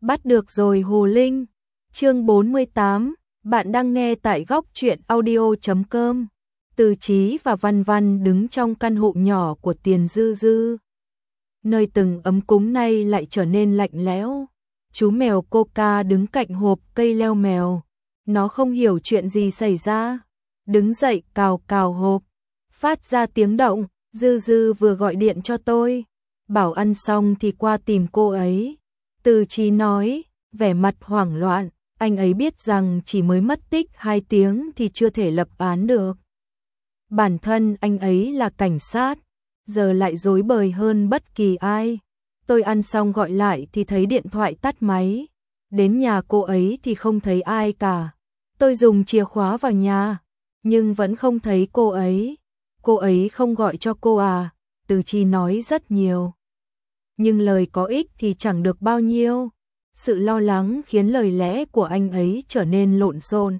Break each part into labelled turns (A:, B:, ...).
A: Bắt được rồi Hồ Linh. Chương 48, bạn đang nghe tại góc truyện audio.com. Từ Chí và Văn Văn đứng trong căn hộ nhỏ của Tiền Dư Dư. Nơi từng ấm cúng nay lại trở nên lạnh lẽo. Chú mèo Coca đứng cạnh hộp cây leo mèo. Nó không hiểu chuyện gì xảy ra. Đứng dậy cào cào hộp. Phát ra tiếng động. Dư Dư vừa gọi điện cho tôi. Bảo ăn xong thì qua tìm cô ấy. Từ Chí nói, vẻ mặt hoảng loạn. Anh ấy biết rằng chỉ mới mất tích 2 tiếng thì chưa thể lập án được. Bản thân anh ấy là cảnh sát, giờ lại rối bời hơn bất kỳ ai. Tôi ăn xong gọi lại thì thấy điện thoại tắt máy. Đến nhà cô ấy thì không thấy ai cả. Tôi dùng chìa khóa vào nhà, nhưng vẫn không thấy cô ấy. Cô ấy không gọi cho cô à? Từ Chí nói rất nhiều, nhưng lời có ích thì chẳng được bao nhiêu. Sự lo lắng khiến lời lẽ của anh ấy trở nên lộn xộn.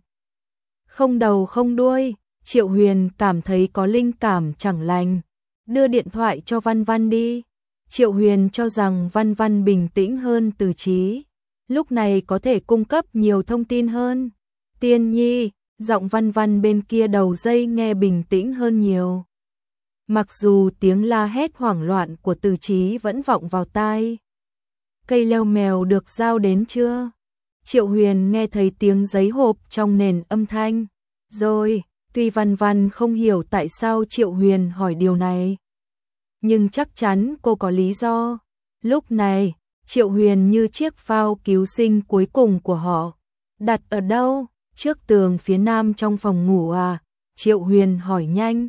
A: Không đầu không đuôi, Triệu Huyền cảm thấy có linh cảm chẳng lành. Đưa điện thoại cho Văn Văn đi. Triệu Huyền cho rằng Văn Văn bình tĩnh hơn Từ Chí, lúc này có thể cung cấp nhiều thông tin hơn. Tiên Nhi, giọng Văn Văn bên kia đầu dây nghe bình tĩnh hơn nhiều. Mặc dù tiếng la hét hoảng loạn của Từ Chí vẫn vọng vào tai. Cây leo mèo được giao đến chưa? Triệu Huyền nghe thấy tiếng giấy hộp trong nền âm thanh. Rồi, tuy Văn Văn không hiểu tại sao Triệu Huyền hỏi điều này, nhưng chắc chắn cô có lý do. Lúc này, Triệu Huyền như chiếc phao cứu sinh cuối cùng của họ. Đặt ở đâu? Trước tường phía nam trong phòng ngủ à? Triệu Huyền hỏi nhanh,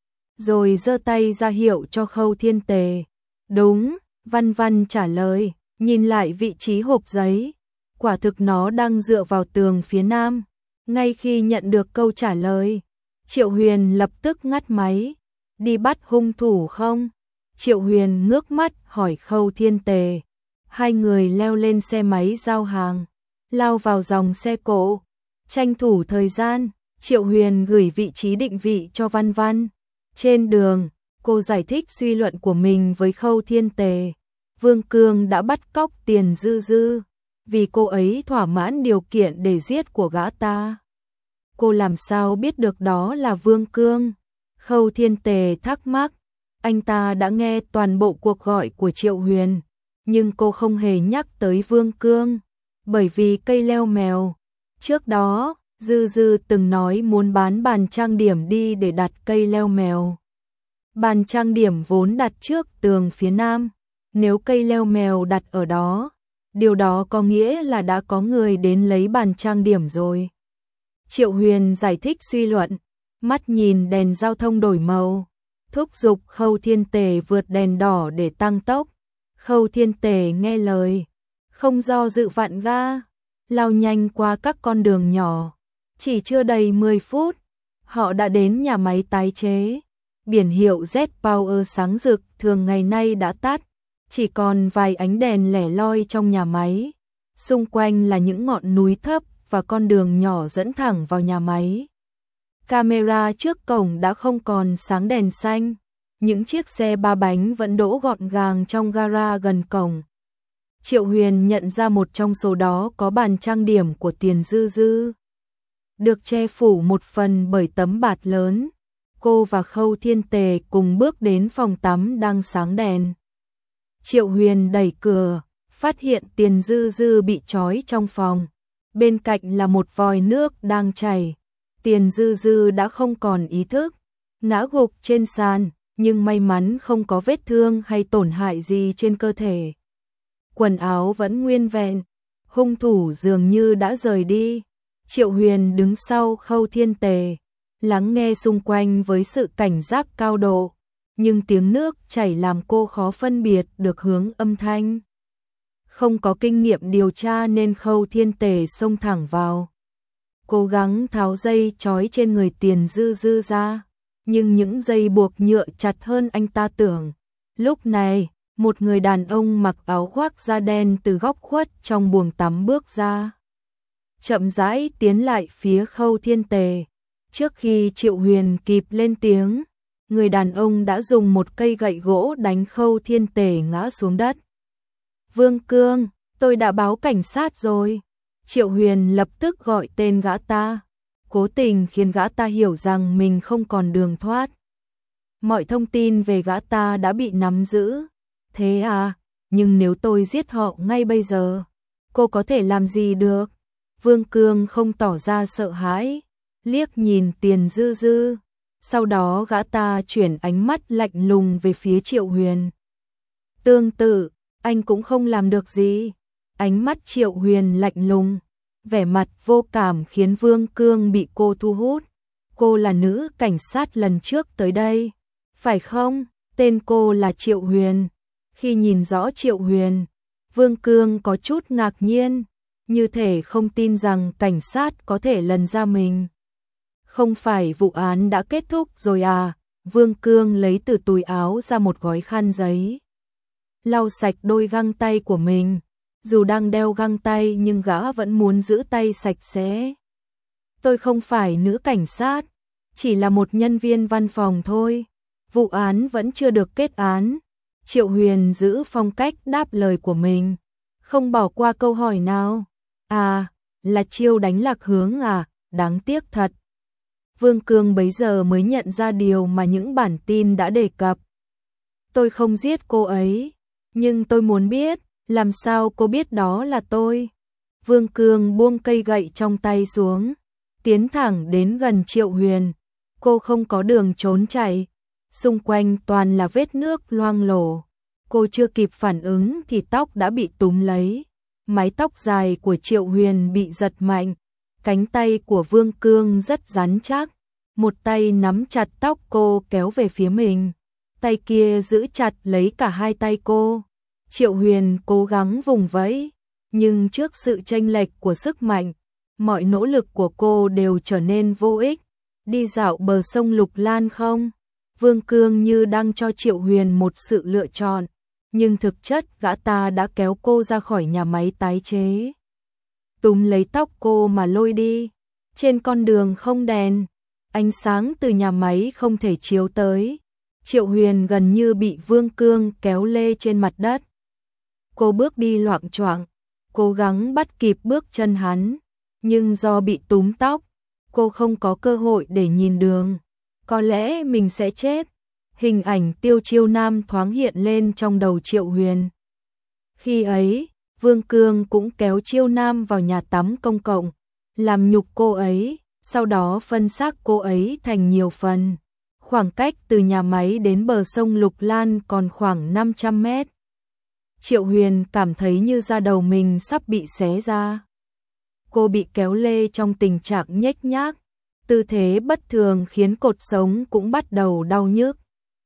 A: rồi giơ tay ra hiệu cho Khâu Thiên Tề. Đúng, Văn Văn trả lời. Nhìn lại vị trí hộp giấy, quả thực nó đang dựa vào tường phía nam. Ngay khi nhận được câu trả lời, Triệu Huyền lập tức ngắt máy. Đi bắt hung thủ không? Triệu Huyền ngước mắt hỏi Khâu Thiên Tề. Hai người leo lên xe máy giao hàng, lao vào dòng xe cộ. Tranh thủ thời gian, Triệu Huyền gửi vị trí định vị cho Văn Văn. Trên đường, cô giải thích suy luận của mình với Khâu Thiên Tề. Vương Cương đã bắt cóc Tiền Dư Dư, vì cô ấy thỏa mãn điều kiện để giết của gã ta. Cô làm sao biết được đó là Vương Cương? Khâu Thiên Tề thắc mắc. Anh ta đã nghe toàn bộ cuộc gọi của Triệu Huyền, nhưng cô không hề nhắc tới Vương Cương, bởi vì cây leo mèo. Trước đó, Dư Dư từng nói muốn bán bàn trang điểm đi để đặt cây leo mèo. Bàn trang điểm vốn đặt trước tường phía nam. Nếu cây leo mèo đặt ở đó, điều đó có nghĩa là đã có người đến lấy bàn trang điểm rồi. Triệu Huyền giải thích suy luận, mắt nhìn đèn giao thông đổi màu, thúc giục Khâu Thiên Tề vượt đèn đỏ để tăng tốc. Khâu Thiên Tề nghe lời, không do dự vặn ga, lao nhanh qua các con đường nhỏ. Chỉ chưa đầy 10 phút, họ đã đến nhà máy tái chế. Biển hiệu Z Power sáng rực thường ngày nay đã tắt. Chỉ còn vài ánh đèn lẻ loi trong nhà máy. Xung quanh là những ngọn núi thấp và con đường nhỏ dẫn thẳng vào nhà máy. Camera trước cổng đã không còn sáng đèn xanh. Những chiếc xe 3 bánh vẫn đỗ gọn gàng trong gara gần cổng. Triệu Huyền nhận ra một trong số đó có bàn trang điểm của Tiền Dư Dư, được che phủ một phần bởi tấm bạt lớn. Cô và Khâu Thiên Tề cùng bước đến phòng tắm đang sáng đèn. Triệu Huyền đẩy cửa, phát hiện Tiền Dư Dư bị trói trong phòng. Bên cạnh là một vòi nước đang chảy. Tiền Dư Dư đã không còn ý thức, ngã gục trên sàn, nhưng may mắn không có vết thương hay tổn hại gì trên cơ thể. Quần áo vẫn nguyên vẹn, hung thủ dường như đã rời đi. Triệu Huyền đứng sau Khâu Thiên Tề, lắng nghe xung quanh với sự cảnh giác cao độ. Nhưng tiếng nước chảy làm cô khó phân biệt được hướng âm thanh. Không có kinh nghiệm điều tra nên Khâu Thiên Tề xông thẳng vào, cố gắng tháo dây trói trên người Tiền Dư Dư ra, nhưng những dây buộc nhựa chặt hơn anh ta tưởng. Lúc này, một người đàn ông mặc áo khoác da đen từ góc khuất trong buồng tắm bước ra, chậm rãi tiến lại phía Khâu Thiên Tề. Trước khi Triệu Huyền kịp lên tiếng, người đàn ông đã dùng một cây gậy gỗ đánh Khâu Thiên Tề ngã xuống đất. Vương Cương, Tôi đã báo cảnh sát rồi. Triệu Huyền lập tức gọi tên gã ta, cố tình khiến gã ta hiểu rằng mình không còn đường thoát. Mọi thông tin về gã ta đã bị nắm giữ. Thế à, nhưng nếu tôi giết họ ngay bây giờ, cô có thể làm gì được? Vương Cương không tỏ ra sợ hãi, liếc nhìn Tiền Dư Dư. Sau đó gã ta chuyển ánh mắt lạnh lùng về phía Triệu Huyền. Tương tự, anh cũng không làm được gì. Ánh mắt Triệu Huyền lạnh lùng, vẻ mặt vô cảm khiến Vương Cương bị cô thu hút. Cô là nữ cảnh sát lần trước tới đây, phải không? Tên cô là Triệu Huyền. Khi nhìn rõ Triệu Huyền, Vương Cương có chút ngạc nhiên, như thể không tin rằng cảnh sát có thể lần ra mình. Không phải vụ án đã kết thúc rồi à? Vương Cương lấy từ túi áo ra một gói khăn giấy, lau sạch đôi găng tay của mình. Dù đang đeo găng tay nhưng gã vẫn muốn giữ tay sạch sẽ. Tôi không phải nữ cảnh sát, chỉ là một nhân viên văn phòng thôi. Vụ án vẫn chưa được kết án. Triệu Huyền giữ phong cách đáp lời của mình, không bỏ qua câu hỏi nào. À, là chiêu đánh lạc hướng à, đáng tiếc thật. Vương Cương bấy giờ mới nhận ra điều mà những bản tin đã đề cập. Tôi không giết cô ấy, nhưng tôi muốn biết, làm sao cô biết đó là tôi? Vương Cương buông cây gậy trong tay xuống, tiến thẳng đến gần Triệu Huyền. Cô không có đường trốn chạy, xung quanh toàn là vết nước loang lổ. Cô chưa kịp phản ứng thì tóc đã bị túm lấy. Mái tóc dài của Triệu Huyền bị giật mạnh. Cánh tay của Vương Cương rất rắn chắc, một tay nắm chặt tóc cô kéo về phía mình, tay kia giữ chặt lấy cả hai tay cô. Triệu Huyền cố gắng vùng vẫy, nhưng trước sự chênh lệch của sức mạnh, mọi nỗ lực của cô đều trở nên vô ích. Đi dạo bờ sông Lục Lan không? Vương Cương như đang cho Triệu Huyền một sự lựa chọn, nhưng thực chất gã ta đã kéo cô ra khỏi nhà máy tái chế, túm lấy tóc cô mà lôi đi. Trên con đường không đèn, ánh sáng từ nhà máy không thể chiếu tới. Triệu Huyền gần như bị Vương Cương kéo lê trên mặt đất. Cô bước đi loạng choạng, cố gắng bắt kịp bước chân hắn, nhưng do bị túm tóc, cô không có cơ hội để nhìn đường. Có lẽ mình sẽ chết. Hình ảnh Tiêu Chiêu Nam thoáng hiện lên trong đầu Triệu Huyền. Khi ấy, Vương Cương cũng kéo Chiêu Nam vào nhà tắm công cộng, làm nhục cô ấy, sau đó phân xác cô ấy thành nhiều phần. Khoảng cách từ nhà máy đến bờ sông Lục Lan còn khoảng 500 mét. Triệu Huyền cảm thấy như da đầu mình sắp bị xé ra. Cô bị kéo lê trong tình trạng nhếch nhác, tư thế bất thường khiến cột sống cũng bắt đầu đau nhức.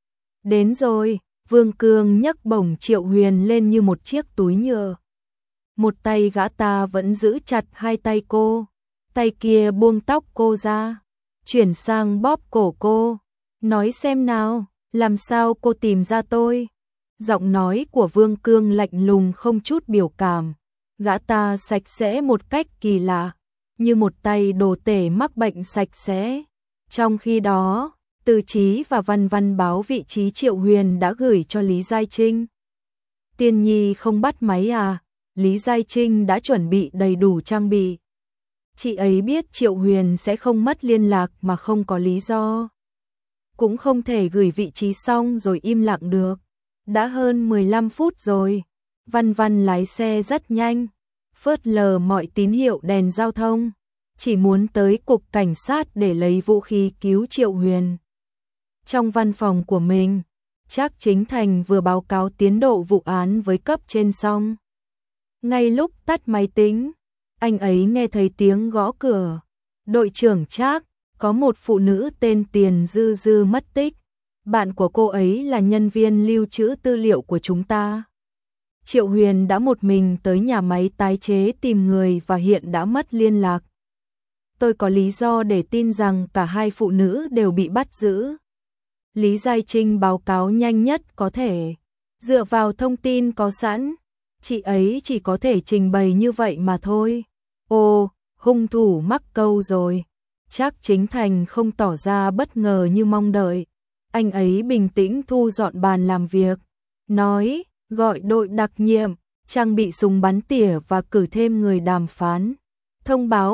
A: Đến rồi, Vương Cương nhấc bổng Triệu Huyền lên như một chiếc túi nhựa. Một tay gã ta vẫn giữ chặt hai tay cô, tay kia buông tóc cô ra, chuyển sang bóp cổ cô. Nói xem nào, làm sao cô tìm ra tôi? Giọng nói của Vương Cương lạnh lùng không chút biểu cảm. Gã ta sạch sẽ một cách kỳ lạ, như một tay đồ tể mắc bệnh sạch sẽ. Trong khi đó, Từ Chí và Văn Văn báo vị trí Triệu Huyền đã gửi cho Lý Giai Trinh. Tiên Nhi không bắt máy à? Lý Giai Trinh đã chuẩn bị đầy đủ trang bị. Chị ấy biết Triệu Huyền sẽ không mất liên lạc mà không có lý do. Cũng không thể gửi vị trí xong rồi im lặng được. Đã hơn 15 phút rồi. Văn Văn lái xe rất nhanh, phớt lờ mọi tín hiệu đèn giao thông, chỉ muốn tới cục cảnh sát để lấy vũ khí cứu Triệu Huyền. Trong văn phòng của mình, Trác Chính Thành vừa báo cáo tiến độ vụ án với cấp trên xong. Ngay lúc tắt máy tính, anh ấy nghe thấy tiếng gõ cửa. Đội trưởng Trác, có một phụ nữ tên Tiền Dư Dư mất tích. Bạn của cô ấy là nhân viên lưu trữ tư liệu của chúng ta. Triệu Huyền đã một mình tới nhà máy tái chế tìm người và hiện đã mất liên lạc. Tôi có lý do để tin rằng cả hai phụ nữ đều bị bắt giữ. Lý Giai Trinh báo cáo nhanh nhất có thể. Dựa vào thông tin có sẵn, chị ấy chỉ có thể trình bày như vậy mà thôi. Ồ, hung thủ mắc câu rồi. Trác Chính Thành không tỏ ra bất ngờ như mong đợi. Anh ấy bình tĩnh thu dọn bàn làm việc, nói, gọi đội đặc nhiệm, trang bị súng bắn tỉa và cử thêm người đàm phán. Thông báo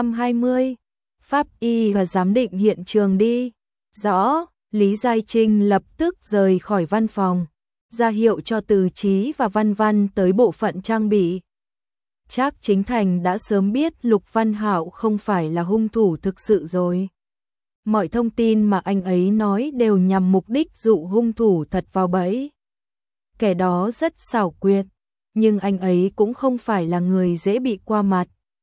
A: 120, pháp y và giám định hiện trường đi. Rõ, Lý Giai Trinh lập tức rời khỏi văn phòng, ra hiệu cho Từ Chí và Văn Văn tới bộ phận trang bị. Trác Chính Thành đã sớm biết Lục Văn Hạo không phải là hung thủ thực sự rồi. Mọi thông tin mà anh ấy nói đều nhằm mục đích dụ hung thủ thật vào bẫy. Kẻ đó rất xảo quyệt, nhưng anh ấy cũng không phải là người dễ bị qua mặt.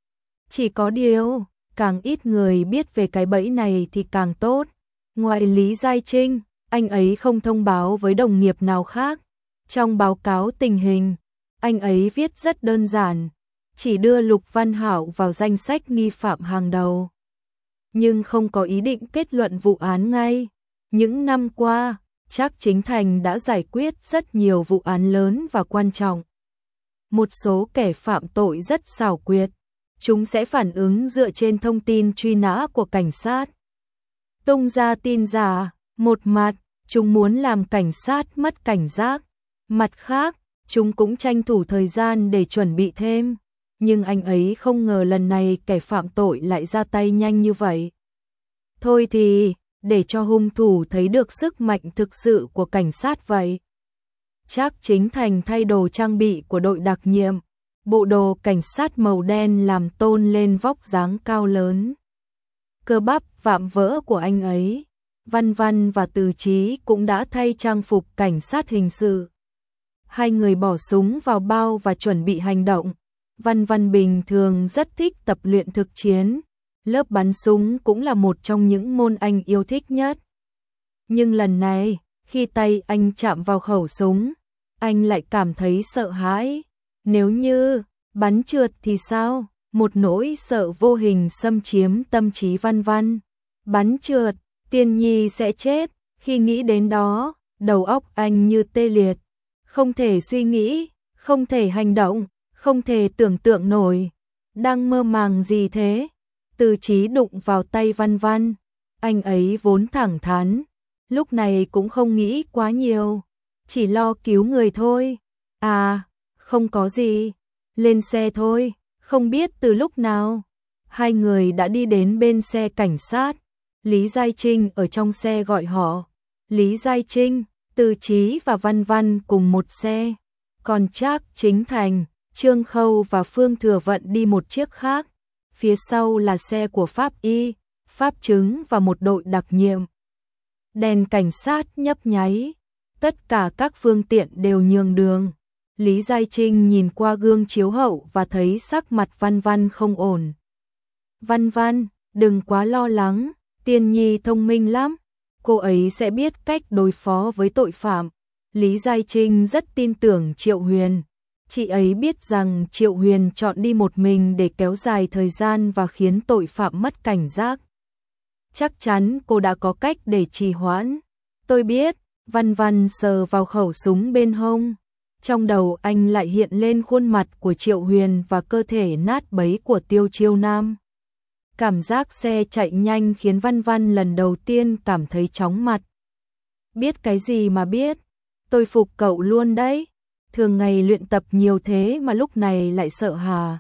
A: Chỉ có điều, càng ít người biết về cái bẫy này thì càng tốt. Ngoài Lý Giai Trinh, anh ấy không thông báo với đồng nghiệp nào khác. Trong báo cáo tình hình, anh ấy viết rất đơn giản, chỉ đưa Lục Văn Hạo vào danh sách nghi phạm hàng đầu. Nhưng không có ý định kết luận vụ án ngay. Những năm qua, Trác Chính Thành đã giải quyết rất nhiều vụ án lớn và quan trọng. Một số kẻ phạm tội rất xảo quyệt, chúng sẽ phản ứng dựa trên thông tin truy nã của cảnh sát. Tung ra tin giả, một mặt, chúng muốn làm cảnh sát mất cảnh giác. Mặt khác, chúng cũng tranh thủ thời gian để chuẩn bị thêm. Nhưng anh ấy không ngờ lần này kẻ phạm tội lại ra tay nhanh như vậy. Thôi thì, để cho hung thủ thấy được sức mạnh thực sự của cảnh sát vậy. Trác Chính Thành thay đồ trang bị của đội đặc nhiệm, bộ đồ cảnh sát màu đen làm tôn lên vóc dáng cao lớn. Cơ bắp vạm vỡ của anh ấy. Văn Văn và Từ Chí cũng đã thay trang phục cảnh sát hình sự. Hai người bỏ súng vào bao và chuẩn bị hành động. Văn Văn bình thường rất thích tập luyện thực chiến. Lớp bắn súng cũng là một trong những môn anh yêu thích nhất. Nhưng lần này, khi tay anh chạm vào khẩu súng, anh lại cảm thấy sợ hãi. Nếu như bắn trượt thì sao? Một nỗi sợ vô hình xâm chiếm tâm trí Văn Văn. Bắn trượt, Tiên Nhi sẽ chết. Khi nghĩ đến đó, đầu óc anh như tê liệt. Không thể suy nghĩ, không thể hành động, không thể tưởng tượng nổi. Đang mơ màng gì thế? Từ Chí đụng vào tay Văn Văn. Anh ấy vốn thẳng thắn, lúc này cũng không nghĩ quá nhiều, chỉ lo cứu người thôi. À, không có gì, lên xe thôi. Không biết từ lúc nào, hai người đã đi đến bên xe cảnh sát. Lý Giai Trinh ở trong xe gọi họ. Lý Giai Trinh, Từ Chí và Văn Văn cùng một xe. Còn Trác Chính Thành, Trương Khâu và Phương Thừa Vận đi một chiếc khác. Phía sau là xe của pháp y, pháp chứng và một đội đặc nhiệm. Đèn cảnh sát nhấp nháy. Tất cả các phương tiện đều nhường đường. Lý Giai Trinh nhìn qua gương chiếu hậu và thấy sắc mặt Văn Văn không ổn. Văn Văn, đừng quá lo lắng, Tiên Nhi thông minh lắm. Cô ấy sẽ biết cách đối phó với tội phạm. Lý Giai Trinh rất tin tưởng Triệu Huyền. Chị ấy biết rằng Triệu Huyền chọn đi một mình để kéo dài thời gian và khiến tội phạm mất cảnh giác. Chắc chắn cô đã có cách để trì hoãn. Tôi biết. Văn Văn sờ vào khẩu súng bên hông. Trong đầu anh lại hiện lên khuôn mặt của Triệu Huyền và cơ thể nát bấy của Tiêu Chiêu Nam. Cảm giác xe chạy nhanh khiến Văn Văn lần đầu tiên cảm thấy chóng mặt. Biết cái gì mà biết, tôi phục cậu luôn đấy. Thường ngày luyện tập nhiều thế mà lúc này lại sợ hả?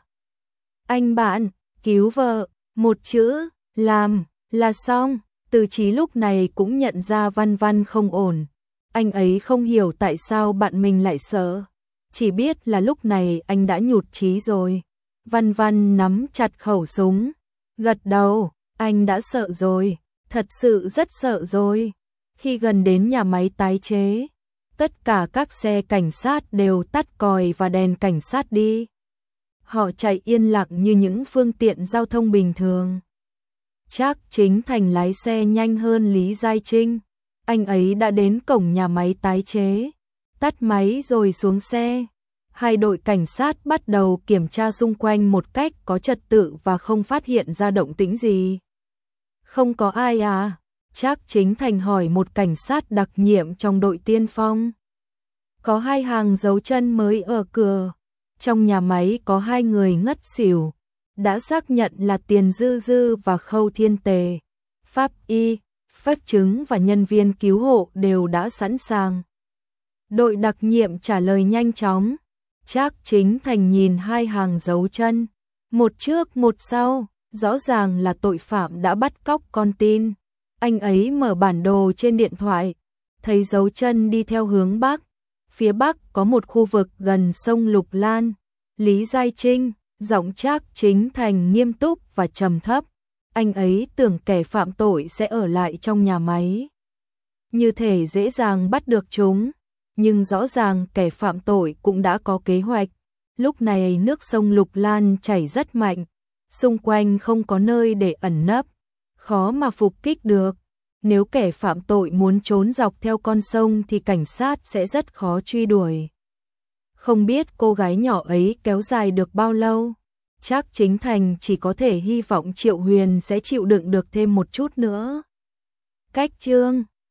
A: Anh bạn, cứu vợ, một chữ, làm, là xong. Từ Chí lúc này cũng nhận ra Văn Văn không ổn. Anh ấy không hiểu tại sao bạn mình lại sợ. Chỉ biết là lúc này anh đã nhụt chí rồi. Văn Văn nắm chặt khẩu súng. Gật đầu, anh đã sợ rồi. Thật sự rất sợ rồi. Khi gần đến nhà máy tái chế, tất cả các xe cảnh sát đều tắt còi và đèn cảnh sát đi. Họ chạy yên lặng như những phương tiện giao thông bình thường. Trác Chính Thành lái xe nhanh hơn Lý Giai Trinh. Anh ấy đã đến cổng nhà máy tái chế, tắt máy rồi xuống xe. Hai đội cảnh sát bắt đầu kiểm tra xung quanh một cách có trật tự và không phát hiện ra động tĩnh gì. Không có ai à? Trác Chính Thành hỏi một cảnh sát đặc nhiệm trong đội tiên phong. Có 2 hàng dấu chân mới ở cửa. Trong nhà máy có 2 người ngất xỉu. Đã xác nhận là Tiền Dư Dư và Khâu Thiên Tề. Pháp y, pháp chứng và nhân viên cứu hộ đều đã sẵn sàng. Đội đặc nhiệm trả lời nhanh chóng. Trác Chính Thành nhìn hai hàng dấu chân, một trước một sau, rõ ràng là tội phạm đã bắt cóc con tin. Anh ấy mở bản đồ trên điện thoại, thấy dấu chân đi theo hướng Bắc. Phía Bắc có một khu vực gần sông Lục Lan. Lý Giai Trinh, giọng Trác Chính Thành nghiêm túc và trầm thấp. Anh ấy tưởng kẻ phạm tội sẽ ở lại trong nhà máy, như thể dễ dàng bắt được chúng. Nhưng rõ ràng kẻ phạm tội cũng đã có kế hoạch. Lúc này nước sông Lục Lan chảy rất mạnh, xung quanh không có nơi để ẩn nấp, khó mà phục kích được. Nếu kẻ phạm tội muốn trốn dọc theo con sông thì cảnh sát sẽ rất khó truy đuổi. Không biết cô gái nhỏ ấy kéo dài được bao lâu. Trác Chính Thành chỉ có thể hy vọng Triệu Huyền sẽ chịu đựng được thêm một chút nữa. Cách chương